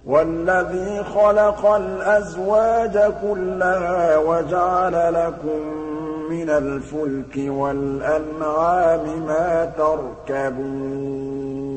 وَالَّذِي خَلَقَ الْأَزْوَاجَ كُلَّهَا وَجَعَلَ لَكُم مِّنَ الْفُلْكِ وَالْأَنْعَامِ مَا تَرْكَبُونَ